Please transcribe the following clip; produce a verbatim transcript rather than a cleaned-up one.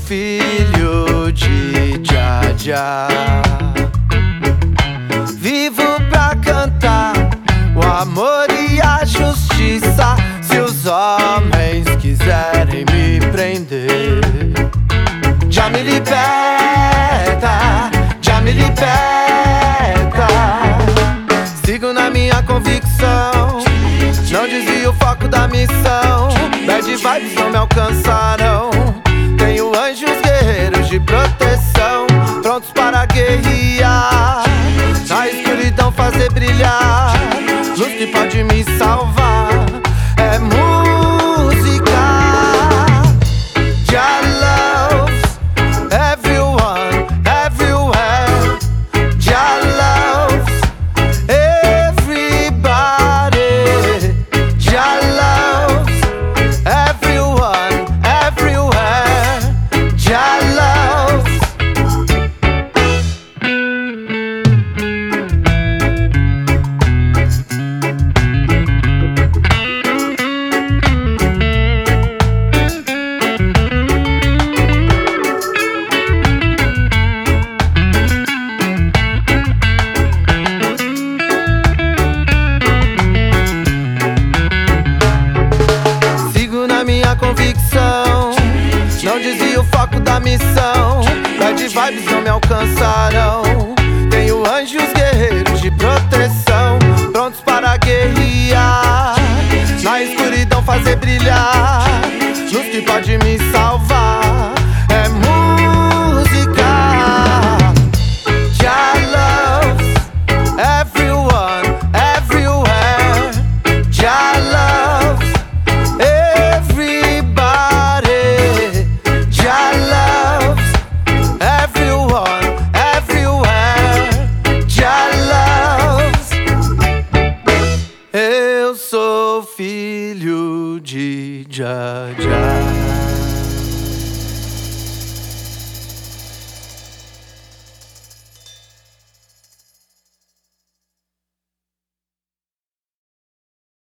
filho de Jah Jah. Vivo pra cantar o amor e a justiça. Se os homens quiserem me prender, Jah me liberta, Jah me liberta. Sigo na minha convicção, não desvio o foco da missão. Bad vibes não me alcançarão. Tenho anjos guerreiros de proteção, prontos para guerrear, na escuridão fazer brilhar luz que pode me salvar. É música. Jah loves everyone, everywhere. Jah loves everybody. Jah loves everyone, everywhere. Jah loves. Minha convicção, não desvio o foco da missão. Bad vibes não me alcançarão. Tenho anjos guerreiros de proteção, prontos para guerrear, na escuridão fazer brilhar luz que pode me salvar. É música. Jah loves everyone, everywhere. Jah loves everybody. Jah loves everyone, everywhere. Jah loves. Eu sou filho de Jah Jah.